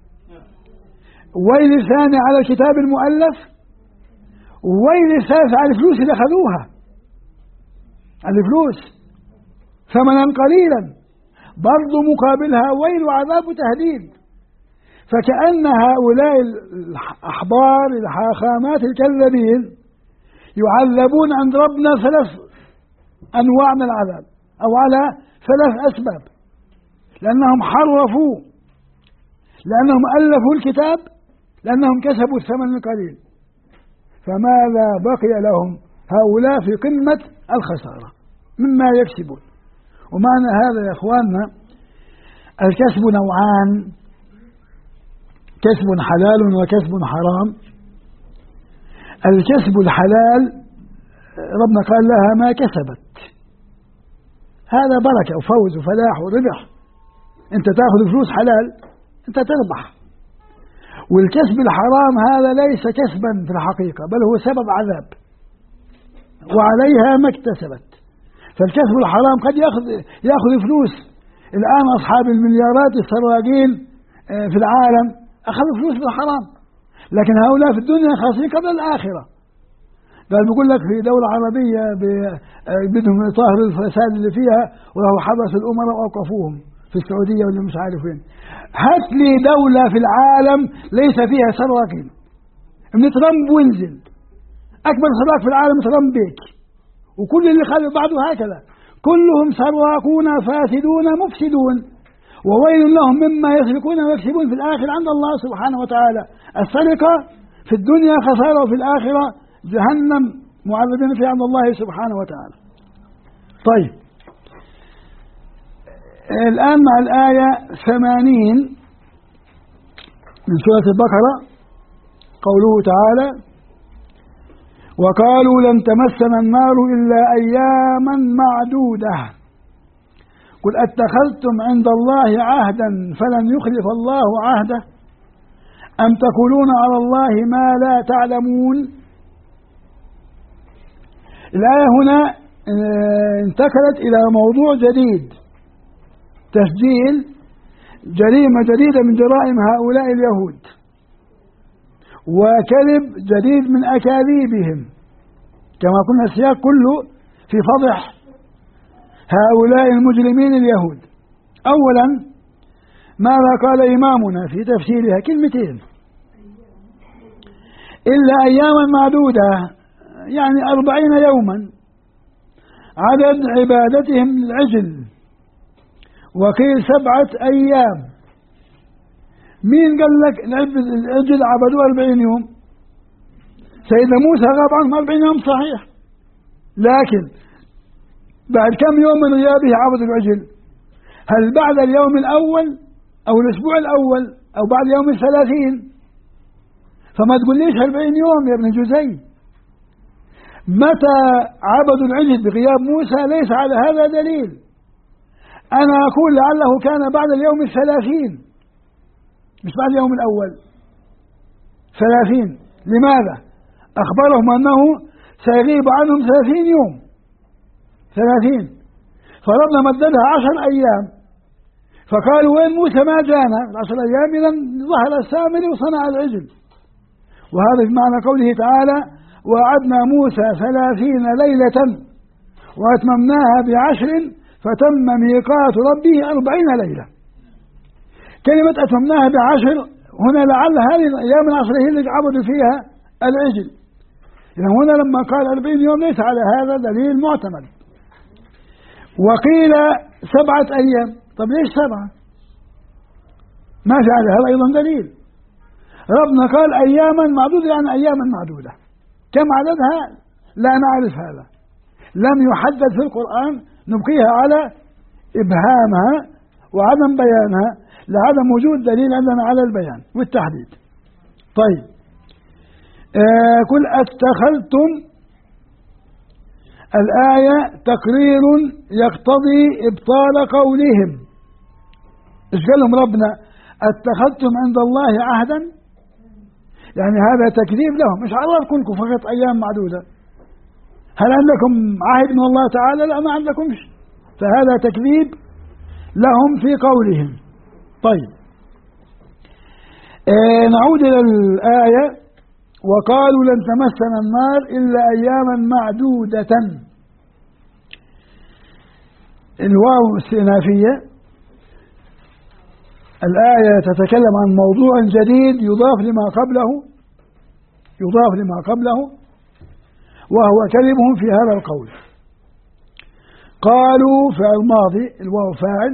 ويل الثاني على الكتاب المؤلف، ويل الثالث على الفلوس اللي أخذوها، على الفلوس ثمنا قليلا، برضو مقابلها ويل وعذاب وتهديد. فكأن هؤلاء الأحبار الحاخامات الكذابين يعذبون عند ربنا 3 أنواع من العذاب، أو على 3 أسباب: لأنهم حرفوا، لأنهم ألفوا الكتاب، لأنهم كسبوا الثمن القليل. فماذا بقي لهم؟ هؤلاء في قمة الخسارة مما يكسبون. ومعنى هذا يا إخواننا الكسب نوعان: كسب حلال وكسب حرام. الكسب الحلال ربنا قال لها ما كسبت، هذا بركة وفوز وفلاح وربح، انت تأخذ فلوس حلال انت تربح. والكسب الحرام هذا ليس كسبا في الحقيقة، بل هو سبب عذاب وعليها ما اكتسبت. فالكسب الحرام قد يأخذ فلوس. الآن أصحاب المليارات السراقين في العالم أخذوا فلوس بالحرام، لكن هؤلاء في الدنيا خاسرين قبل الآخرة. قال بيقول لك في دولة عربية بدهم يطهروا الفساد اللي فيها، وله حبس الأمراء وأوقفوهم في السعودية ولا مش عارف وين. هات لي دولة في العالم ليس فيها سراقين. من ترامب وينزل أكبر سراق في العالم ترامب بيك، وكل اللي خلوا بعده هكذا، كلهم سراقون فاسدون مفسدون، وويل لهم مما يسرقون ويكسبون في الآخرة عند الله سبحانه وتعالى. السرقة في الدنيا خسارة، وفي الآخرة جهنم معذبين فيها عند الله سبحانه وتعالى. طيب الآن مع الآية 80 من سورة البقرة، قوله تعالى: وقالوا لن تمسنا النار إلا أياما معدودة قل أتخذتم عند الله عهدا فلن يخلف الله عهده أم تقولون على الله ما لا تعلمون. الآية هنا انتقلت إلى موضوع جديد، تسجيل جريمة جديدة من جرائم هؤلاء اليهود، وكذب جديد من أكاذيبهم، كما قلنا السياق كله في فضح هؤلاء المجرمين اليهود. أولا ماذا قال إمامنا في تفسيرها؟ كلمتين: إلا أياما معدودة، يعني 40 يوما عدد عبادتهم للعجل، وقيل 7 أيام. مين قال لك العجل عبدوه 40 يوم؟ سيدنا موسى غاب عنهم 40 يوم صحيح، لكن بعد كم يوم من غيابه عبدوا العجل؟ هل بعد اليوم الأول أو الأسبوع الأول أو بعد يوم 30؟ فما تقوليش 40 يوم يا ابن جزي. متى عبدوا العجل بغياب موسى ليس على هذا دليل. أنا أقول لعله كان بعد اليوم 30 مش بعد اليوم الأول. 30 لماذا؟ أخبرهم أنه سيغيب عنهم 30 يوم، 30 فربنا مددها 10 أيام، فقالوا وين موسى ما جانا 10 أيام، إذا ظهر السامري وصنع العجل. وهذا بمعنى قوله تعالى: وعدنا موسى 30 ليلة وأتممناها ب10 فتم ميقات ربه 40 ليلة. كلمة أتممناها ب10 هنا لعل هذه الأيام العشر هي اللي عبدوا فيها العجل. إذا هنا لما قال 40 يوم ليس على هذا دليل معتمد. وقيل 7 أيام، طب ليش 7؟ ما في على هذا أيضا دليل. ربنا قال أياما معدودة، يعني أياما معدودة، كم عددها لا نعرف هذا، لم يحدد في القرآن، نبقيها على إبهامها وعدم بيانها لعدم وجود دليل عندنا على البيان والتحديد. طيب قل أتخذتم، الآية تقرير يقتضي إبطال قولهم. إيش قال لهم ربنا؟ أتخذتم عند الله عهدا، يعني هذا تكذيب لهم، مش عرضكم لكم فقط أيام معدودة. هل عندكم عهد من الله تعالى؟ لا ما عندكمش، فهذا تكذيب لهم في قولهم. طيب نعود إلى الآية: وقالوا لن تمسنا النار إلا أياما معدودة. الواو استئنافية، الآية تتكلم عن موضوع جديد يضاف لما قبله، وهو كذبهم في هذا القول. قالوا فعل ماضي، الواو فاعل،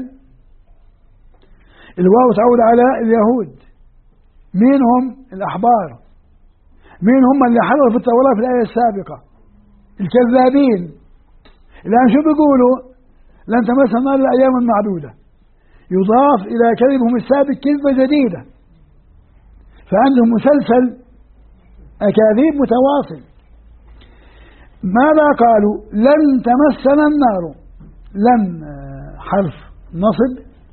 الواو تعود على اليهود. مين هم؟ الأحبار. مين هم اللي حضروا في التوراة في الآية السابقة؟ الكذابين. الآن شو بيقولوا؟ لن تمسنا النار إلا أياما معدودة، يضاف إلى كذبهم السابق كذبة جديدة، فعندهم مسلسل أكاذيب متواصل. ماذا قالوا؟ لن تمسنا النار، لن حرف نصب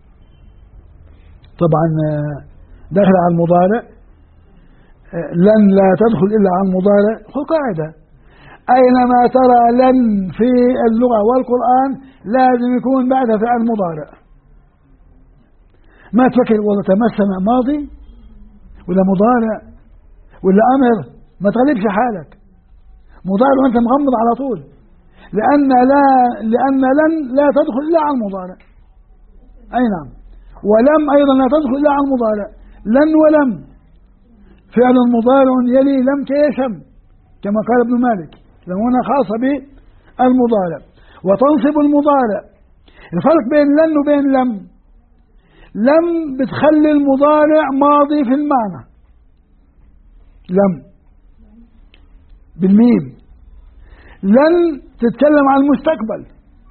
طبعا داخل على المضارع، لن لا تدخل إلا على المضارع. خذ قاعدة: أينما ترى لن في اللغة والقرآن لازم يكون بعدها فعل مضارع. ما تفكر والله تمسنا ماضي ولا مضارع ولا أمر، ما تغلبش حالك، مضارع وأنت مغمض على طول، لأن لن لا تدخل إلا على المضارع. أي نعم. ولم أيضا لا تدخل إلا على المضارع. لن ولم فعل مضارع يلي لم كيشم، كما قال ابن مالك، هنا خاصة بالمضارع. وتنصب المضارع. الفرق بين لن وبين لم بتخلي المضارع ماضي في المعنى، لم بالميم. لن تتكلم عن المستقبل،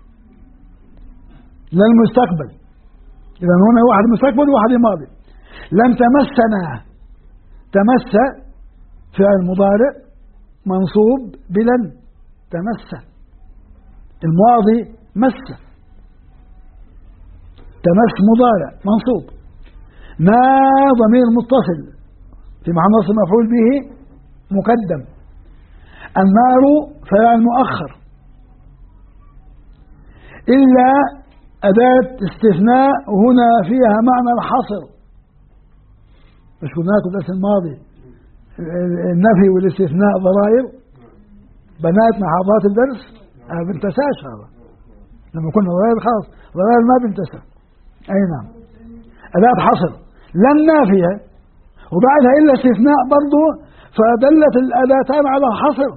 للمستقبل. إذا هنا واحد مستقبل وواحد ماضي. لن تمسنا، تمس فعل مضارع منصوب بلن، تمس. الماضي مس، تمس مضارع منصوب. ما ضمير متصل في محل نصب مفعول به مقدم. النار فعل مؤخر إلا أداة استثناء هنا فيها معنى الحصر، مش هناك الدرس الماضي النفي والاستثناء ضرائر بنات محاضرات الدرس ما بنتساش هذا، لما كنا ضرائر خلاص ضرائر ما بنتسى. أي نعم، أداة حصر لن نافية وبعدها إلا استثناء برضو، فدلت الأداتان على الحصر.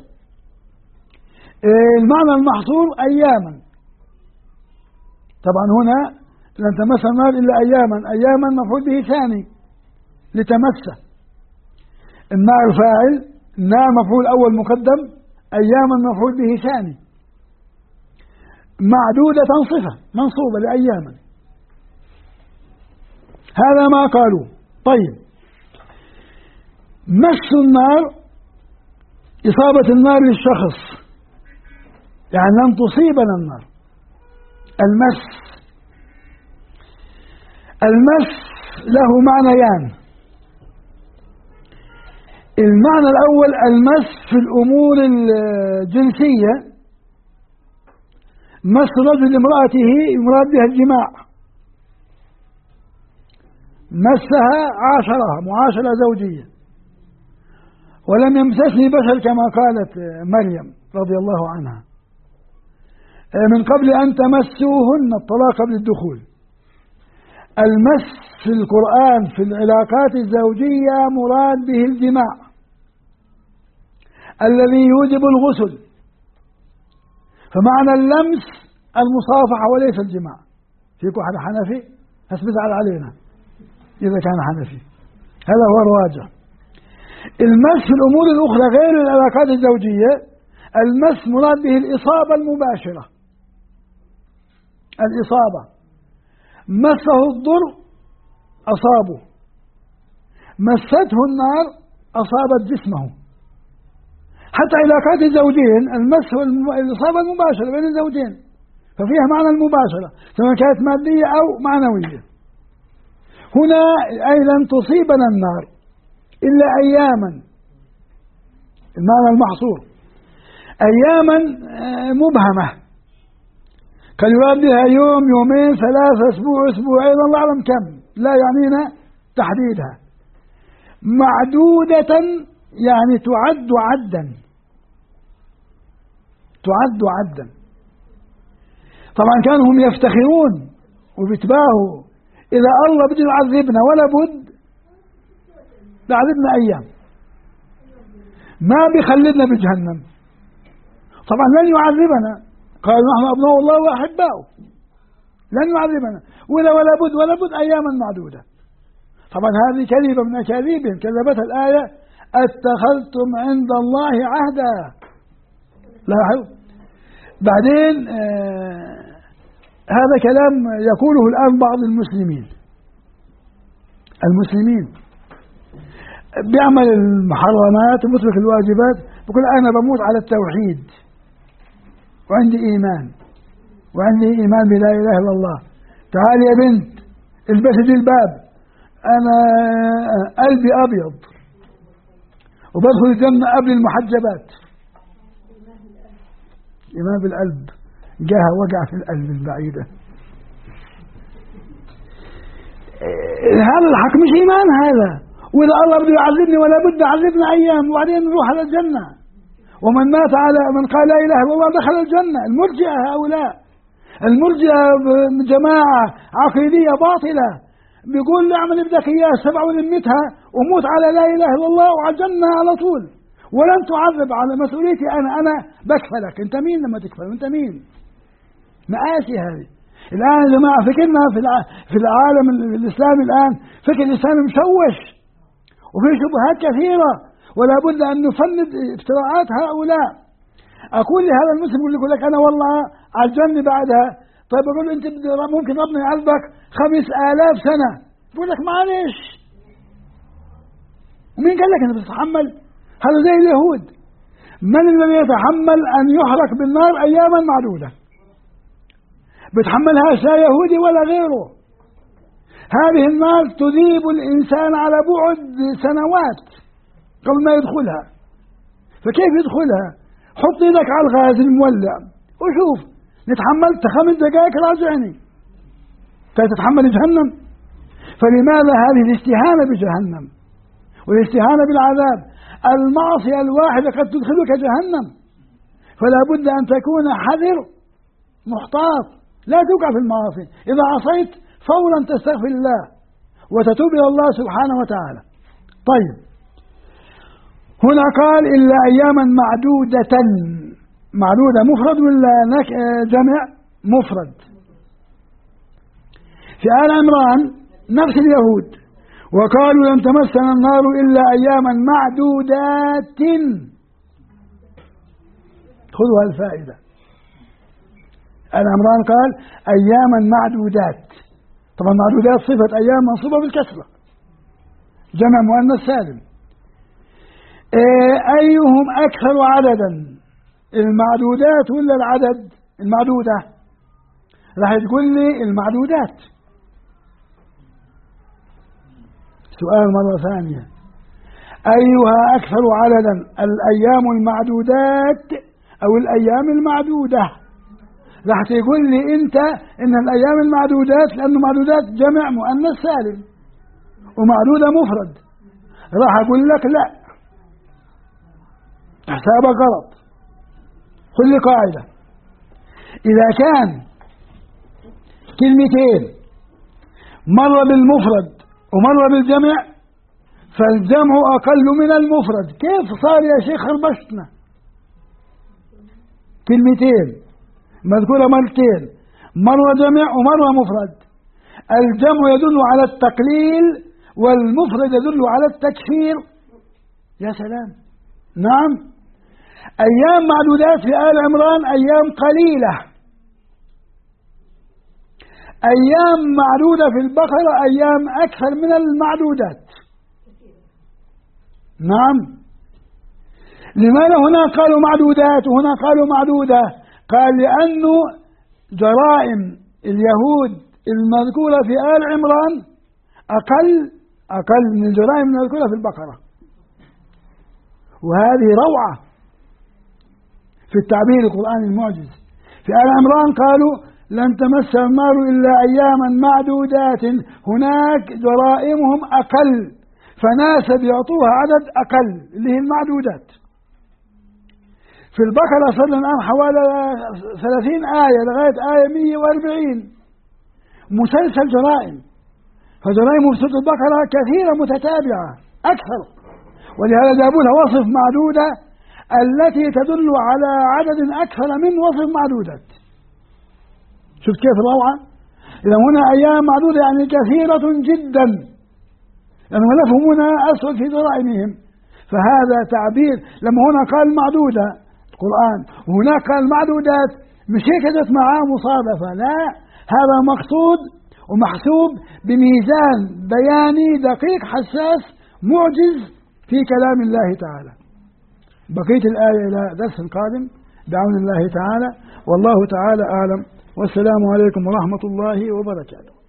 المعنى المحصور أياما، طبعا هنا لن تمس النار إلا أياما، أياما مفعول به ثاني لتمسه، النار فاعل، النار مفعول أول مقدم، أياما مفعول به ثاني، معدودة صفة منصوبة لأياما. هذا ما قالوا. طيب، مس النار إصابة النار للشخص، يعني لن تصيبنا النار. المس له معنيان. المعنى الأول المس في الأمور الجنسية، مس رجل امرأته يراد بها الجماع، مسها عاشرها معاشرة زوجية، ولم يمسسني بشر كما قالت مريم رضي الله عنها من قبل أن تمسوهن، الطلاق قبل الدخول. المس في القرآن في العلاقات الزوجية مراد به الجماع الذي يوجب الغسل، فمعنى اللمس المصافحة وليس الجماع. فيكم حدا حنفي هسبزعل علينا إذا كان حنفي، هذا هو الراجع. المس في الأمور الأخرى غير العلاقات الزوجية، المس مراد به الإصابة المباشرة، الإصابة، مسه الضر أصابه، مسته النار أصابت جسمه. حتى علاقات الزوجين المس والإصابة المباشرة بين الزوجين، ففيها معنى المباشرة سواء كانت مادية أو معنوية. هنا أي لن تصيبنا النار إلا أياما، المعنى المحصور أياما مبهمة، قد يراد بها يوم يومين ثلاثة أسبوع أسبوعين الله أعلم كم، لا يعنينا تحديدها. معدودة يعني تعد عدا، تعد عدا. طبعا كانوا هم يفتخرون وبيتباهوا إذا الله بده يعذبنا ولا بد بعذبنا أيام، ما بيخلدنا بجهنم. طبعا لن يعذبنا، قالوا نحن أبناء الله وأحباؤه، لن يعذبنا ولا بد أياما معدودة. طبعا هذه كذبة من أكاذيبهم، كذبتها الآية اتخذتم عند الله عهدا. لاحظوا بعدين هذا كلام يقوله الآن بعض المسلمين بيعمل المحرمات ومترك الواجبات، بقول أنا بموت على التوحيد وعندي إيمان بلا إله إلا الله. تعال يا بنت البسي جلباب، أنا قلبي أبيض وبدخل الجنة قبل المحجبات. إيمان بالقلب جاها وجع في القلب البعيدة. هذا الحق مش إيمان هذا، وإذا الله بده يعذبني ولا بد يعذبنا أيام وبعدين نروح على الجنة. ومن مات على من قال لا إله إلا الله دخل الجنة. المرجئة هؤلاء المرجئة جماعة عقيدية باطلة، بيقول لي اعمل بدك إياه 7 ولمتها وموت على لا إله إلا الله وعلى الجنة على طول، ولن تعذب على مسؤوليتي أنا بكفلك. أنت مين لما تكفل؟ أنت مين؟ مآسي هذه. الآن يا جماعة فكرنا في العالم الإسلامي الآن فكر الإسلام مشوش وفي شبهات كثيرة، ولا بد أن نفند افتراءات هؤلاء. أقول لهذا المسلم يقول لك أنا والله على الجنة بعدها، طيب أقول أنت ممكن ربنا يعذبك 5000 سنة، يقول لك معلش، ومين قال لك أنت بتتحمل؟ هذا زي اليهود. من الذي يتحمل أن يحرق بالنار أياما معدودة؟ بتحملهاش لا يهودي ولا غيره. هذه النار تذيب الإنسان على بعد سنوات قبل ما يدخلها. فكيف يدخلها؟ حط يدك على الغاز المولع وشوف نتحملت 5 دقائق راجعني، تتحمل جهنم؟ فلماذا هذه الاستهانة بجهنم والاستهانة بالعذاب؟ المعصية الواحدة قد تدخلك جهنم، فلا بد أن تكون حذر محتاط، لا توقع في المعاصي. إذا عصيت فورا تستغفر الله وتتوب إلى الله سبحانه وتعالى. طيب، هنا قال إلا أياما معدودة. معدودة مفرد ولا جمع؟ مفرد. في آل عمران نفس اليهود، وقالوا لن تمسنا النار إلا أياما معدودات. خذوا الفائدة. آل عمران قال أياما معدودات، طبعا معدودات صفة أيام منصوبة بالكسرة، جمع مؤنث سالم. أيهم أكثر عددا، المعدودات ولا العدد؟ المعدودة. راح تقول لي المعدودات. سؤال مرة ثانية، أيها أكثر عددا، الأيام المعدودات أو الأيام المعدودة؟ راح تقول لي أنت إن الأيام المعدودات، لأنه معدودات جمع مؤنث سالم ومعدودة مفرد. راح أقول لك لا، حسابك غلط. خذ لي قاعدة، إذا كان كلمتين مرة بالمفرد ومرة بالجمع فالجمع أقل من المفرد. كيف صار يا شيخ خربشتنا؟ كلمتين مذكورة مرتين، مرة جمع ومرة مفرد، الجمع يدل على التقليل والمفرد يدل على التكثير. يا سلام. نعم، أيام معدودات في آل عمران أيام قليلة، أيام معدودة في البقرة أيام أكثر من المعدودات. نعم. لماذا هنا قالوا معدودات وهنا قالوا معدودة؟ قال لأنه جرائم اليهود المذكورة في آل عمران أقل من الجرائم المذكورة في البقرة، وهذه روعة في التعبير القرآني المعجز. في آل عمران قالوا لن تمس النار إلا أياما معدودات، هناك جرائمهم أقل فناسب يعطوها عدد أقل اللي هي المعدودات. في البقرة صار الآن حوالي 30 آية لغاية آية 140 مسلسل جرائم، فجرائم في سورة البقرة كثيرة متتابعة أكثر، ولهذا جابوا لها وصف معدودة التي تدل على عدد أكثر من وصف معدودات. شفت كيف الروعة؟ إذا هنا أيام معدودة يعني كثيرة جدا، لأنهم لهم هنا أسود في جرائمهم، فهذا تعبير. لما هنا قال معدودة القرآن وهناك قال معدودات، مش هيك جت معاه مصادفة، لا، هذا مقصود ومحسوب بميزان بياني دقيق حساس معجز في كلام الله تعالى. بقية الآية إلى درس قادم بعون الله تعالى، والله تعالى أعلم، والسلام عليكم ورحمة الله وبركاته.